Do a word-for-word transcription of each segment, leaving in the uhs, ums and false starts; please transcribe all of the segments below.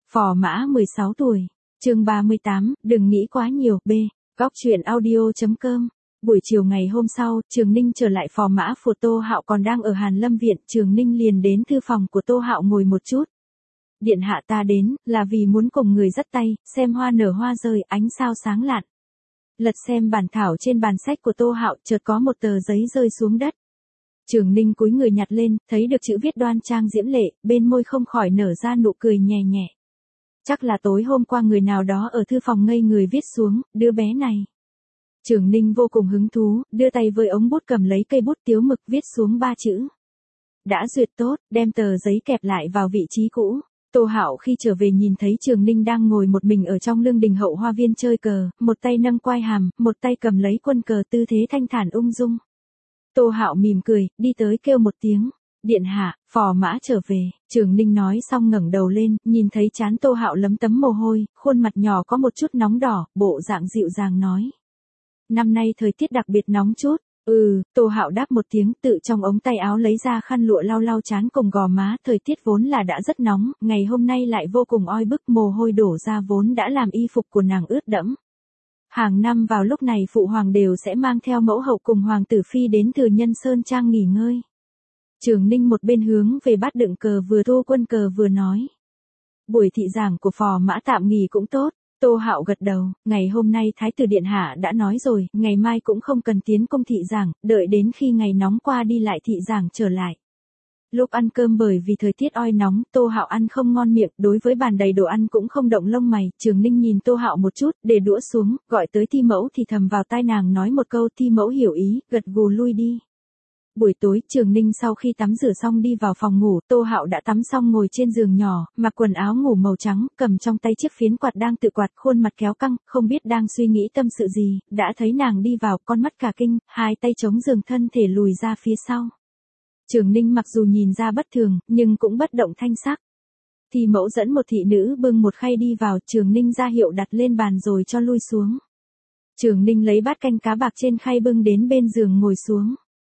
Phò Mã mười sáu tuổi. Chương ba mươi tám, đừng nghĩ quá nhiều. B. Góc truyện audio.com. Buổi chiều ngày hôm sau, Trường Ninh trở lại Phò Mã phủ. Tô Hạo còn đang ở Hàn Lâm viện, Trường Ninh liền đến thư phòng của Tô Hạo ngồi một chút. Điện hạ ta đến, là vì muốn cùng người dắt tay, xem hoa nở hoa rơi, ánh sao sáng lạn. Lật xem bản thảo trên bàn sách của Tô Hạo, chợt có một tờ giấy rơi xuống đất. Trường Ninh cúi người nhặt lên, thấy được chữ viết đoan trang diễm lệ, bên môi không khỏi nở ra nụ cười nhẹ nhẹ. Chắc là tối hôm qua người nào đó ở thư phòng ngây người viết xuống, đứa bé này. Trường Ninh vô cùng hứng thú, đưa tay với ống bút cầm lấy cây bút tiếu mực viết xuống ba chữ. Đã duyệt tốt, đem tờ giấy kẹp lại vào vị trí cũ. Tô Hạo khi trở về nhìn thấy Trường Ninh đang ngồi một mình ở trong lương đình hậu hoa viên chơi cờ, một tay nâng quai hàm, một tay cầm lấy quân cờ, tư thế thanh thản ung dung. Tô Hạo mỉm cười, đi tới kêu một tiếng. Điện hạ, Phò Mã trở về. Trường Ninh nói xong ngẩng đầu lên, nhìn thấy trán Tô Hạo lấm tấm mồ hôi, khuôn mặt nhỏ có một chút nóng đỏ, bộ dạng dịu dàng nói. Năm nay thời tiết đặc biệt nóng chút. Ừ, Tô Hạo đáp một tiếng, tự trong ống tay áo lấy ra khăn lụa lau lau trán cùng gò má. Thời tiết vốn là đã rất nóng, ngày hôm nay lại vô cùng oi bức, mồ hôi đổ ra vốn đã làm y phục của nàng ướt đẫm. Hàng năm vào lúc này phụ hoàng đều sẽ mang theo mẫu hậu cùng hoàng tử phi đến Thừa Nhân Sơn Trang nghỉ ngơi. Trường Ninh một bên hướng về bát đựng cờ vừa thu quân cờ vừa nói. Buổi thị giảng của Phò Mã tạm nghỉ cũng tốt. Tô Hạo gật đầu, ngày hôm nay Thái tử Điện Hạ đã nói rồi, ngày mai cũng không cần tiến công thị giảng, đợi đến khi ngày nóng qua đi lại thị giảng trở lại. Lúc ăn cơm bởi vì thời tiết oi nóng, Tô Hạo ăn không ngon miệng, đối với bàn đầy đồ ăn cũng không động lông mày. Trường Ninh nhìn Tô Hạo một chút, để đũa xuống, gọi tới Thi Mẫu thì thầm vào tai nàng nói một câu. Thi Mẫu hiểu ý, gật gù lui đi. Buổi tối, Trường Ninh sau khi tắm rửa xong đi vào phòng ngủ, Tô Hạo đã tắm xong ngồi trên giường nhỏ, mặc quần áo ngủ màu trắng, cầm trong tay chiếc phiến quạt đang tự quạt, khuôn mặt kéo căng, không biết đang suy nghĩ tâm sự gì, đã thấy nàng đi vào, con mắt cả kinh, hai tay chống giường thân thể lùi ra phía sau. Trường Ninh mặc dù nhìn ra bất thường, nhưng cũng bất động thanh sắc. Thì Mẫu dẫn một thị nữ bưng một khay đi vào, Trường Ninh ra hiệu đặt lên bàn rồi cho lui xuống. Trường Ninh lấy bát canh cá bạc trên khay bưng đến bên giường ngồi xuống.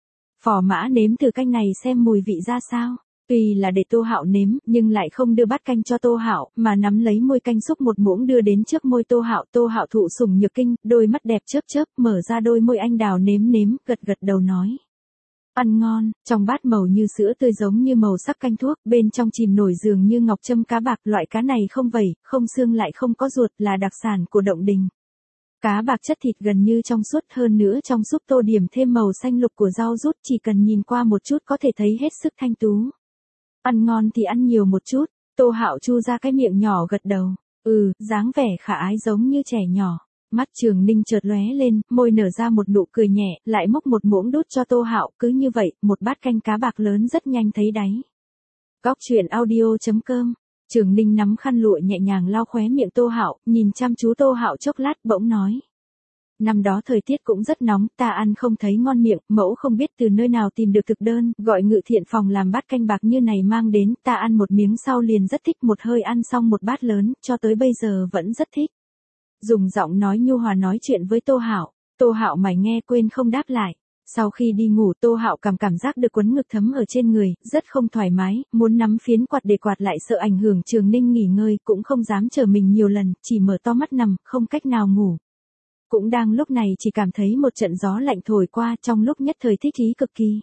Phò Mã nếm thử canh này xem mùi vị ra sao. Tuy là để Tô Hạo nếm, nhưng lại không đưa bát canh cho Tô Hạo, mà nắm lấy môi canh xúc một muỗng đưa đến trước môi Tô Hạo. Tô Hạo thụ sủng nhược kinh, đôi mắt đẹp chớp chớp, mở ra đôi môi anh đào nếm nếm, gật gật đầu nói. Ăn ngon, trong bát màu như sữa tươi giống như màu sắc canh thuốc, bên trong chìm nổi dường như ngọc châm cá bạc. Loại cá này không vẩy, không xương lại không có ruột, là đặc sản của Động Đình. Cá bạc chất thịt gần như trong suốt, hơn nữa trong súp tô điểm thêm màu xanh lục của rau rút, chỉ cần nhìn qua một chút có thể thấy hết sức thanh tú. Ăn ngon thì ăn nhiều một chút. Tô Hạo chu ra cái miệng nhỏ gật đầu. Ừ, dáng vẻ khả ái giống như trẻ nhỏ. Mắt Trường Ninh chợt lóe lên, môi nở ra một nụ cười nhẹ, lại múc một muỗng đút cho Tô Hạo. Cứ như vậy, một bát canh cá bạc lớn rất nhanh thấy đáy. Góc truyện audio.com. Trường Ninh nắm khăn lụa nhẹ nhàng lau khóe miệng Tô Hạo, nhìn chăm chú Tô Hạo chốc lát bỗng nói. Năm đó thời tiết cũng rất nóng, ta ăn không thấy ngon miệng, mẫu không biết từ nơi nào tìm được thực đơn, gọi Ngự Thiện phòng làm bát canh bạc như này mang đến, ta ăn một miếng sau liền rất thích, một hơi ăn xong một bát lớn, cho tới bây giờ vẫn rất thích. Dùng giọng nói nhu hòa nói chuyện với Tô Hạo. Tô Hạo mải nghe quên không đáp lại. Sau khi đi ngủ, Tô Hạo cảm cảm giác được quấn ngực thấm ở trên người, rất không thoải mái, muốn nắm phiến quạt để quạt lại sợ ảnh hưởng Trường Ninh nghỉ ngơi, cũng không dám chờ mình nhiều lần, chỉ mở to mắt nằm, không cách nào ngủ. Cũng đang lúc này chỉ cảm thấy một trận gió lạnh thổi qua, trong lúc nhất thời thích ý cực kỳ.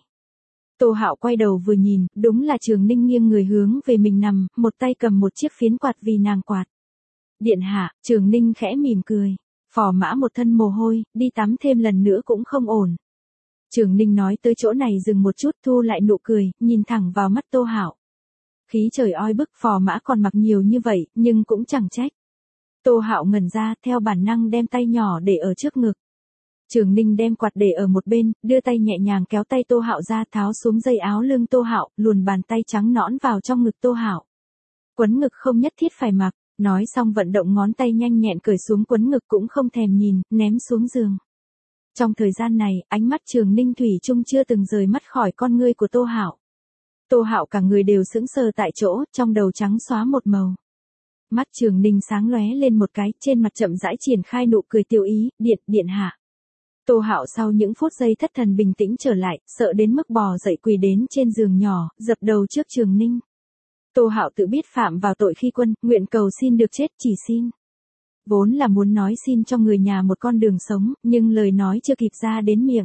Tô Hạo quay đầu vừa nhìn, đúng là Trường Ninh nghiêng người hướng về mình nằm, một tay cầm một chiếc phiến quạt vì nàng quạt. Điện hạ, Trường Ninh khẽ mỉm cười. Phò Mã một thân mồ hôi, đi tắm thêm lần nữa cũng không ổn. Trường Ninh nói tới chỗ này dừng một chút, thu lại nụ cười, nhìn thẳng vào mắt Tô Hạo. Khí trời oi bức, Phò Mã còn mặc nhiều như vậy, nhưng cũng chẳng trách. Tô Hạo ngẩn ra, theo bản năng đem tay nhỏ để ở trước ngực. Trường Ninh đem quạt để ở một bên, đưa tay nhẹ nhàng kéo tay Tô Hạo ra, tháo xuống dây áo lưng Tô Hạo, luồn bàn tay trắng nõn vào trong ngực Tô Hạo. Quấn ngực không nhất thiết phải mặc, nói xong vận động ngón tay nhanh nhẹn cởi xuống quấn ngực cũng không thèm nhìn, ném xuống giường. Trong thời gian này, ánh mắt Trường Ninh thủy chung chưa từng rời mắt khỏi con ngươi của Tô Hạo. Tô Hạo cả người đều sững sờ tại chỗ, trong đầu trắng xóa một màu. Mắt Trường Ninh sáng lóe lên một cái, trên mặt chậm rãi triển khai nụ cười tiêu ý, điện, điện hạ. Tô Hạo sau những phút giây thất thần bình tĩnh trở lại, sợ đến mức bò dậy quỳ đến trên giường nhỏ, dập đầu trước Trường Ninh. Tô Hạo tự biết phạm vào tội khi quân, nguyện cầu xin được chết, chỉ xin. Vốn là muốn nói xin cho người nhà một con đường sống, nhưng lời nói chưa kịp ra đến miệng.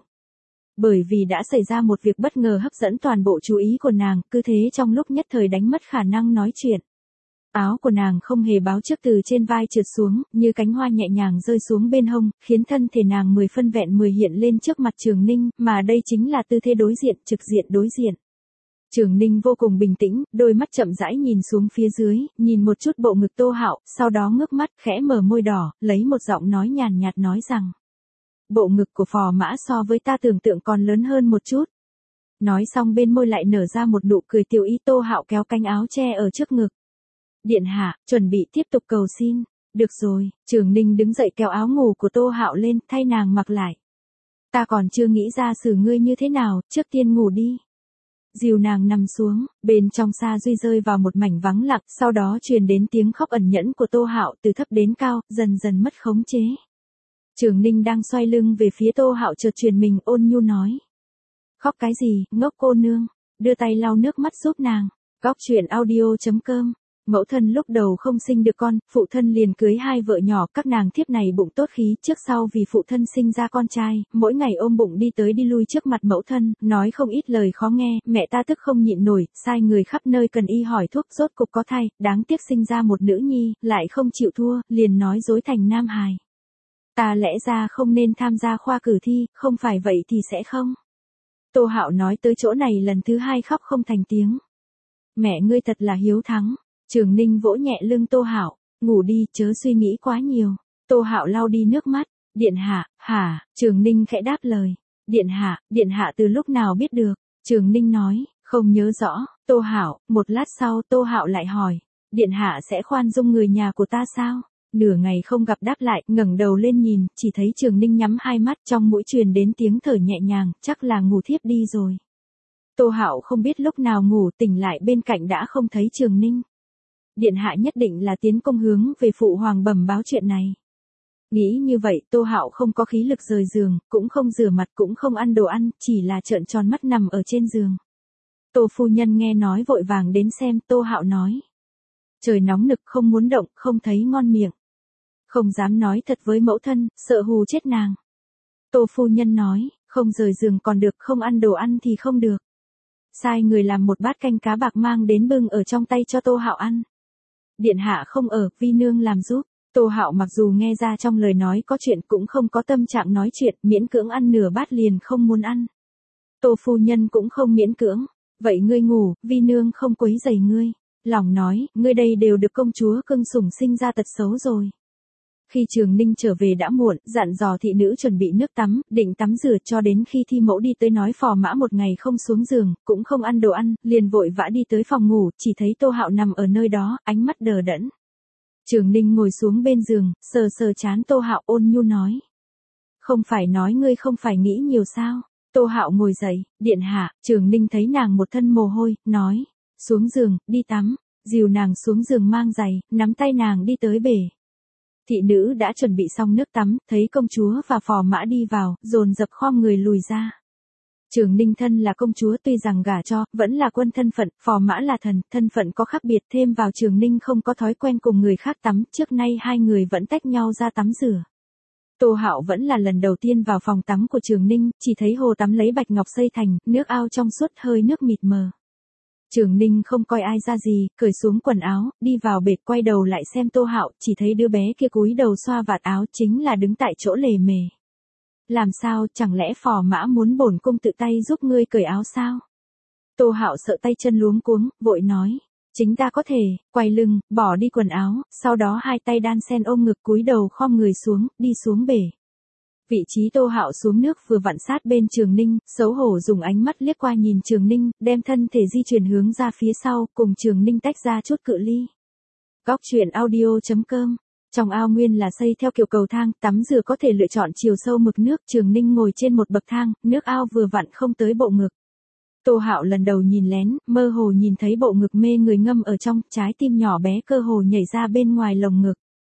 Bởi vì đã xảy ra một việc bất ngờ hấp dẫn toàn bộ chú ý của nàng, cứ thế trong lúc nhất thời đánh mất khả năng nói chuyện. Áo của nàng không hề báo trước từ trên vai trượt xuống, như cánh hoa nhẹ nhàng rơi xuống bên hông, khiến thân thể nàng mười phân vẹn mười hiện lên trước mặt Trường Ninh, mà đây chính là tư thế đối diện, trực diện đối diện. Trường Ninh vô cùng bình tĩnh, đôi mắt chậm rãi nhìn xuống phía dưới, nhìn một chút bộ ngực Tô Hạo, sau đó ngước mắt, khẽ mở môi đỏ, lấy một giọng nói nhàn nhạt nói rằng: bộ ngực của phò mã so với ta tưởng tượng còn lớn hơn một chút. Nói xong bên môi lại nở ra một nụ cười tiểu ý. Tô Hạo kéo cánh áo che ở trước ngực. Điện hạ, chuẩn bị tiếp tục cầu xin. Được rồi, Trường Ninh đứng dậy kéo áo ngủ của Tô Hạo lên, thay nàng mặc lại. Ta còn chưa nghĩ ra xử ngươi như thế nào, trước tiên ngủ đi. Dìu nàng nằm xuống, bên trong Sa Duy rơi vào một mảnh vắng lặng, sau đó truyền đến tiếng khóc ẩn nhẫn của Tô Hạo từ thấp đến cao, dần dần mất khống chế. Trường Ninh đang xoay lưng về phía Tô Hạo chợt truyền mình ôn nhu nói: khóc cái gì, ngốc cô nương, đưa tay lau nước mắt giúp nàng. Góc truyện audio chấm com. Mẫu thân lúc đầu không sinh được con, phụ thân liền cưới hai vợ nhỏ, các nàng thiếp này bụng tốt khí, trước sau vì phụ thân sinh ra con trai, mỗi ngày ôm bụng đi tới đi lui trước mặt mẫu thân, nói không ít lời khó nghe, mẹ ta tức không nhịn nổi, sai người khắp nơi cần y hỏi thuốc, rốt cục có thai, đáng tiếc sinh ra một nữ nhi, lại không chịu thua, liền nói dối thành nam hài. Ta lẽ ra không nên tham gia khoa cử thi, không phải vậy thì sẽ không. Tô Hạo nói tới chỗ này lần thứ hai khóc không thành tiếng. Mẹ ngươi thật là hiếu thắng. Trường Ninh vỗ nhẹ lưng Tô Hạo, ngủ đi, chớ suy nghĩ quá nhiều. Tô Hạo lau đi nước mắt. Điện hạ, hả? Trường Ninh khẽ đáp lời. Điện hạ, điện hạ từ lúc nào biết được? Trường Ninh nói, không nhớ rõ. Tô Hạo, một lát sau Tô Hạo lại hỏi, điện hạ sẽ khoan dung người nhà của ta sao? Nửa ngày không gặp đáp lại, ngẩng đầu lên nhìn, chỉ thấy Trường Ninh nhắm hai mắt, trong mũi truyền đến tiếng thở nhẹ nhàng, chắc là ngủ thiếp đi rồi. Tô Hạo không biết lúc nào ngủ, tỉnh lại bên cạnh đã không thấy Trường Ninh. Điện hạ nhất định là tiến công hướng về phụ hoàng bẩm báo chuyện này. Nghĩ như vậy, Tô Hạo không có khí lực rời giường, cũng không rửa mặt, cũng không ăn đồ ăn, chỉ là trợn tròn mắt nằm ở trên giường. Tô phu nhân nghe nói vội vàng đến xem. Tô Hạo nói: trời nóng nực, không muốn động, không thấy ngon miệng. Không dám nói thật với mẫu thân, sợ hù chết nàng. Tô phu nhân nói: không rời giường còn được, không ăn đồ ăn thì không được. Sai người làm một bát canh cá bạc mang đến bưng ở trong tay cho Tô Hạo ăn. Điện hạ không ở, vi nương làm giúp. Tô Hạo mặc dù nghe ra trong lời nói có chuyện, cũng không có tâm trạng nói chuyện, miễn cưỡng ăn nửa bát liền không muốn ăn. Tô phu nhân cũng không miễn cưỡng. Vậy ngươi ngủ, vi nương không quấy rầy ngươi. Lòng nói, ngươi đây đều được công chúa cưng sủng sinh ra tật xấu rồi. Khi Trường Ninh trở về đã muộn, dặn dò thị nữ chuẩn bị nước tắm, định tắm rửa, cho đến khi Thi Mẫu đi tới nói phò mã một ngày không xuống giường, cũng không ăn đồ ăn, liền vội vã đi tới phòng ngủ, chỉ thấy Tô Hạo nằm ở nơi đó, ánh mắt đờ đẫn. Trường Ninh ngồi xuống bên giường, sờ sờ trán Tô Hạo, ôn nhu nói: không phải nói ngươi không phải nghĩ nhiều sao? Tô Hạo ngồi dậy, điện hạ. Trường Ninh thấy nàng một thân mồ hôi, nói: xuống giường, đi tắm. Dìu nàng xuống giường mang giày, nắm tay nàng đi tới bể. Thị nữ đã chuẩn bị xong nước tắm, thấy công chúa và phò mã đi vào, dồn dập khom người lùi ra. Trường Ninh thân là công chúa, tuy rằng gả cho, vẫn là quân thân phận, phò mã là thần, thân phận có khác biệt, thêm vào Trường Ninh không có thói quen cùng người khác tắm, trước nay hai người vẫn tách nhau ra tắm rửa. Tô Hạo vẫn là lần đầu tiên vào phòng tắm của Trường Ninh, chỉ thấy hồ tắm lấy bạch ngọc xây thành, nước ao trong suốt, hơi nước mịt mờ. Trường Ninh không coi ai ra gì, cởi xuống quần áo, đi vào bệt, quay đầu lại xem Tô Hạo, chỉ thấy đứa bé kia cúi đầu xoa vạt áo, chính là đứng tại chỗ lề mề. Làm sao, chẳng lẽ phò mã muốn bổn cung tự tay giúp ngươi cởi áo sao? Tô Hạo sợ tay chân luống cuống, vội nói: chính ta có thể. Quay lưng, bỏ đi quần áo, sau đó hai tay đan sen ôm ngực, cúi đầu khom người xuống, đi xuống bể. Vị trí Tô Hạo xuống nước vừa vặn sát bên Trường Ninh, xấu hổ dùng ánh mắt liếc qua nhìn Trường Ninh, đem thân thể di chuyển hướng ra phía sau, cùng Trường Ninh tách ra chút cự ly. Góc truyện audio chấm com. Trong ao nguyên là xây theo kiểu cầu thang, tắm rửa có thể lựa chọn chiều sâu mực nước. Trường Ninh ngồi trên một bậc thang, nước ao vừa vặn không tới bộ ngực. Tô Hạo lần đầu nhìn lén, mơ hồ nhìn thấy bộ ngực mê người ngâm ở trong, trái tim nhỏ bé cơ hồ nhảy ra bên ngoài lồng ngực.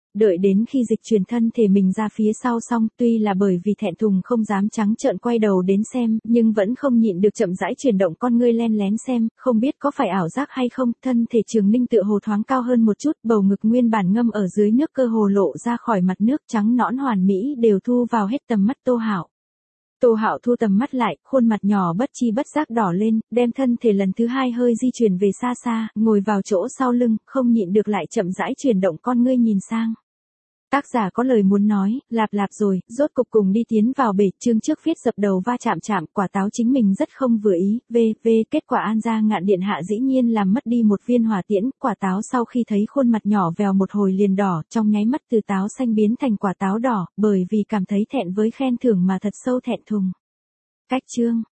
Đợi đến khi dịch chuyển thân thể mình ra phía sau xong, tuy là bởi vì thẹn thùng không dám trắng trợn quay đầu đến xem, nhưng vẫn không nhịn được chậm rãi chuyển động con ngươi len lén xem, không biết có phải ảo giác hay không, thân thể Trường Ninh tựa hồ thoáng cao hơn một chút, bầu ngực nguyên bản ngâm ở dưới nước cơ hồ lộ ra khỏi mặt nước trắng nõn hoàn mỹ đều thu vào hết tầm mắt Tô Hạo. Tô Hạo thu tầm mắt lại, khuôn mặt nhỏ bất chi bất giác đỏ lên, đem thân thể lần thứ hai hơi di chuyển về xa xa, ngồi vào chỗ sau lưng, không nhịn được lại chậm rãi chuyển động con ngươi nhìn sang. Tác giả có lời muốn nói, lạp lạp rồi, rốt cục cùng đi tiến vào bể, chương trước viết dập đầu va chạm chạm, quả táo chính mình rất không vừa ý, v, v, kết quả An Gia Ngạn điện hạ dĩ nhiên làm mất đi một viên hỏa tiễn, quả táo sau khi thấy khuôn mặt nhỏ vèo một hồi liền đỏ, trong nháy mắt từ táo xanh biến thành quả táo đỏ, bởi vì cảm thấy thẹn với khen thưởng mà thật sâu thẹn thùng. Cách chương